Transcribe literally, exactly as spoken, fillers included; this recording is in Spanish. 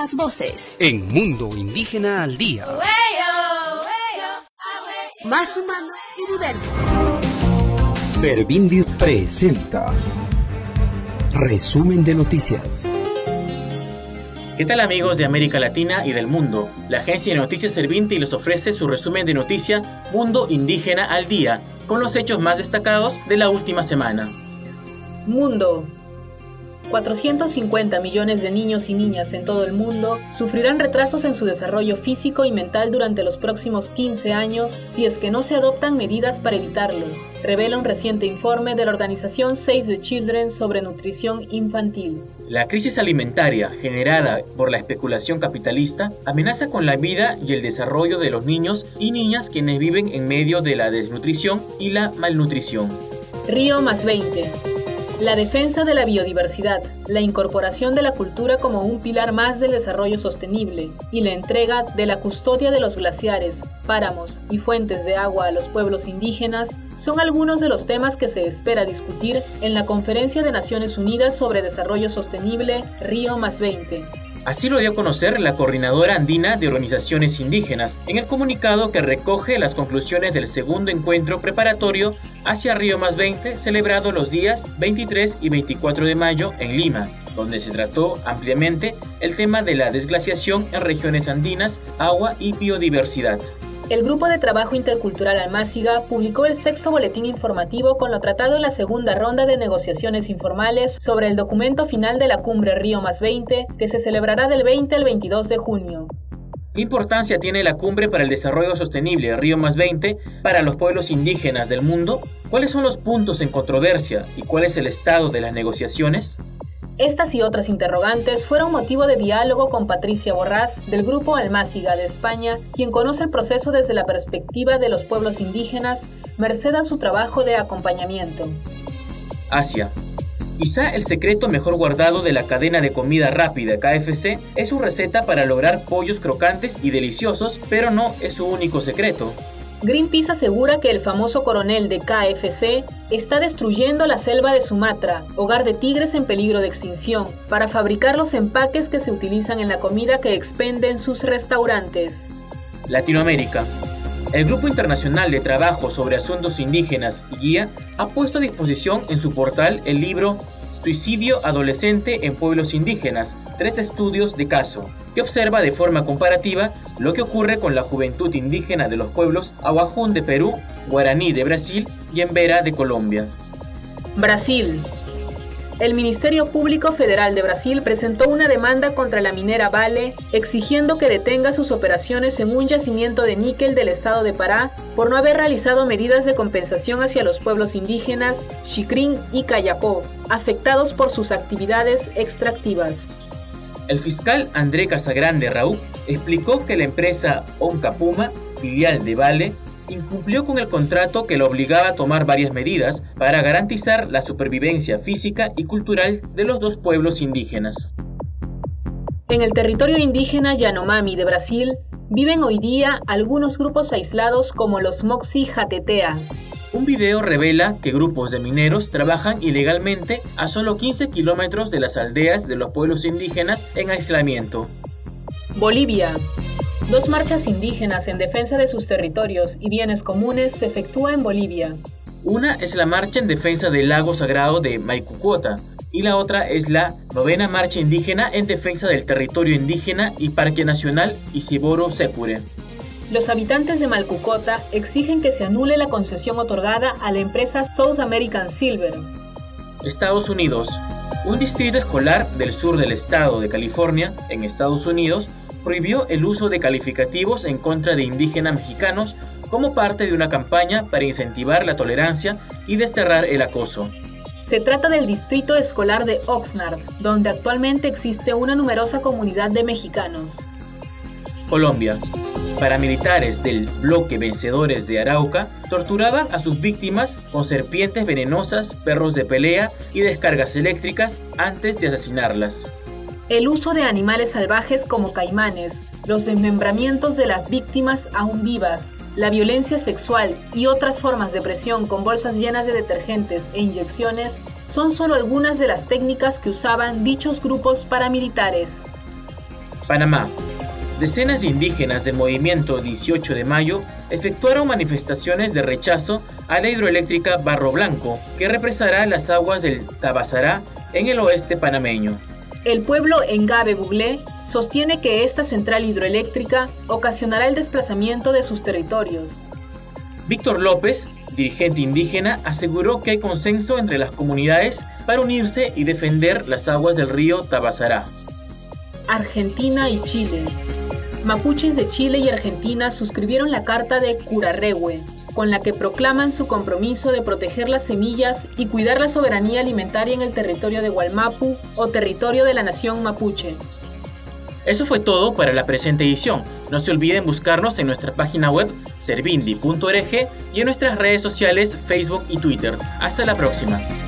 las voces. En Mundo Indígena al Día. Más humano y diverso. Servindi presenta Resumen de Noticias. ¿Qué tal, amigos de América Latina y del mundo? La agencia de noticias Servindi les ofrece su resumen de noticia Mundo Indígena al Día, con los hechos más destacados de la última semana. Mundo. cuatrocientos cincuenta millones de niños y niñas en todo el mundo sufrirán retrasos en su desarrollo físico y mental durante los próximos quince años si es que no se adoptan medidas para evitarlo, revela un reciente informe de la organización Save the Children sobre nutrición infantil. La crisis alimentaria generada por la especulación capitalista amenaza con la vida y el desarrollo de los niños y niñas quienes viven en medio de la desnutrición y la malnutrición. Río más veinte. La defensa de la biodiversidad, la incorporación de la cultura como un pilar más del desarrollo sostenible y la entrega de la custodia de los glaciares, páramos y fuentes de agua a los pueblos indígenas son algunos de los temas que se espera discutir en la Conferencia de Naciones Unidas sobre Desarrollo Sostenible Río más veinte. Así lo dio a conocer la Coordinadora Andina de Organizaciones Indígenas en el comunicado que recoge las conclusiones del segundo encuentro preparatorio hacia Río más veinte, celebrado los días veintitrés y veinticuatro de mayo en Lima, donde se trató ampliamente el tema de la desglaciación en regiones andinas, agua y biodiversidad. El Grupo de Trabajo Intercultural Almáciga publicó el sexto boletín informativo con lo tratado en la segunda ronda de negociaciones informales sobre el documento final de la cumbre Río más veinte, que se celebrará del veinte al veintidós de junio. ¿Qué importancia tiene la cumbre para el desarrollo sostenible Río más veinte para los pueblos indígenas del mundo? ¿Cuáles son los puntos en controversia y cuál es el estado de las negociaciones? Estas y otras interrogantes fueron motivo de diálogo con Patricia Borrás, del Grupo Almáciga de España, quien conoce el proceso desde la perspectiva de los pueblos indígenas, merced a su trabajo de acompañamiento. Asia. Quizá el secreto mejor guardado de la cadena de comida rápida K F C es su receta para lograr pollos crocantes y deliciosos, pero no es su único secreto. Greenpeace asegura que el famoso coronel de K F C está destruyendo la selva de Sumatra, hogar de tigres en peligro de extinción, para fabricar los empaques que se utilizan en la comida que expenden sus restaurantes. Latinoamérica. El Grupo Internacional de Trabajo sobre Asuntos Indígenas y Guía ha puesto a disposición en su portal el libro Suicidio Adolescente en Pueblos Indígenas, tres estudios de caso, que observa de forma comparativa lo que ocurre con la juventud indígena de los pueblos Aguajún de Perú, Guaraní de Brasil y Embera de Colombia. Brasil. El Ministerio Público Federal de Brasil presentó una demanda contra la minera Vale, exigiendo que detenga sus operaciones en un yacimiento de níquel del estado de Pará por no haber realizado medidas de compensación hacia los pueblos indígenas Xikrin y Kayapó, afectados por sus actividades extractivas. El fiscal André Casagrande Raúl explicó que la empresa Oncapuma, filial de Vale, incumplió con el contrato que lo obligaba a tomar varias medidas para garantizar la supervivencia física y cultural de los dos pueblos indígenas. En el territorio indígena Yanomami de Brasil, viven hoy día algunos grupos aislados como los Moxi Jatetea. Un video revela que grupos de mineros trabajan ilegalmente a solo quince kilómetros de las aldeas de los pueblos indígenas en aislamiento. Bolivia. Dos marchas indígenas en defensa de sus territorios y bienes comunes se efectúan en Bolivia. Una es la marcha en defensa del lago sagrado de Maicucuota y la otra es la novena marcha indígena en defensa del territorio indígena y Parque Nacional Isiboro Secure. Los habitantes de Malcucota exigen que se anule la concesión otorgada a la empresa South American Silver. Estados Unidos. Un distrito escolar del sur del estado de California, en Estados Unidos, prohibió el uso de calificativos en contra de indígenas mexicanos como parte de una campaña para incentivar la tolerancia y desterrar el acoso. Se trata del distrito escolar de Oxnard, donde actualmente existe una numerosa comunidad de mexicanos. Colombia. Paramilitares del bloque Vencedores de Arauca torturaban a sus víctimas con serpientes venenosas, perros de pelea y descargas eléctricas antes de asesinarlas. El uso de animales salvajes como caimanes, los desmembramientos de las víctimas aún vivas, la violencia sexual y otras formas de presión con bolsas llenas de detergentes e inyecciones son solo algunas de las técnicas que usaban dichos grupos paramilitares. Panamá. Decenas de indígenas del movimiento dieciocho de mayo efectuaron manifestaciones de rechazo a la hidroeléctrica Barro Blanco, que represará las aguas del Tabasará en el oeste panameño. El pueblo Engabe Buglé sostiene que esta central hidroeléctrica ocasionará el desplazamiento de sus territorios. Víctor López, dirigente indígena, aseguró que hay consenso entre las comunidades para unirse y defender las aguas del río Tabasará. Argentina y Chile. Mapuches de Chile y Argentina suscribieron la Carta de Curarrehue, con la que proclaman su compromiso de proteger las semillas y cuidar la soberanía alimentaria en el territorio de Gualmapu o territorio de la nación mapuche. Eso fue todo para la presente edición. No se olviden buscarnos en nuestra página web servindi punto org y en nuestras redes sociales Facebook y Twitter. Hasta la próxima.